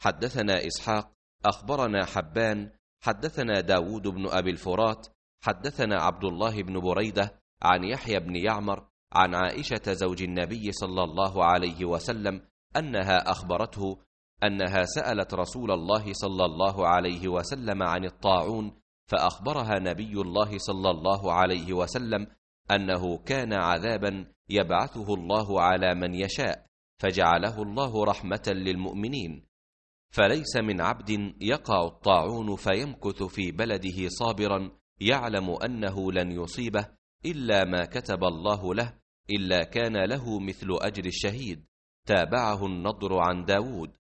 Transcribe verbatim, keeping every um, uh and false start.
حدثنا إسحاق أخبرنا حبان حدثنا داود بن أبي الفرات حدثنا عبد الله بن بريدة عن يحيى بن يعمر عن عائشة زوج النبي صلى الله عليه وسلم أنها أخبرته أنها سألت رسول الله صلى الله عليه وسلم عن الطاعون، فأخبرها نبي الله صلى الله عليه وسلم أنه كان عذابا يبعثه الله على من يشاء، فجعله الله رحمة للمؤمنين، فليس من عبد يقع الطاعون فيمكث في بلده صابرا يعلم أنه لن يصيبه إلا ما كتب الله له، إلا كان له مثل أجر الشهيد. تابعه النضر عن داود.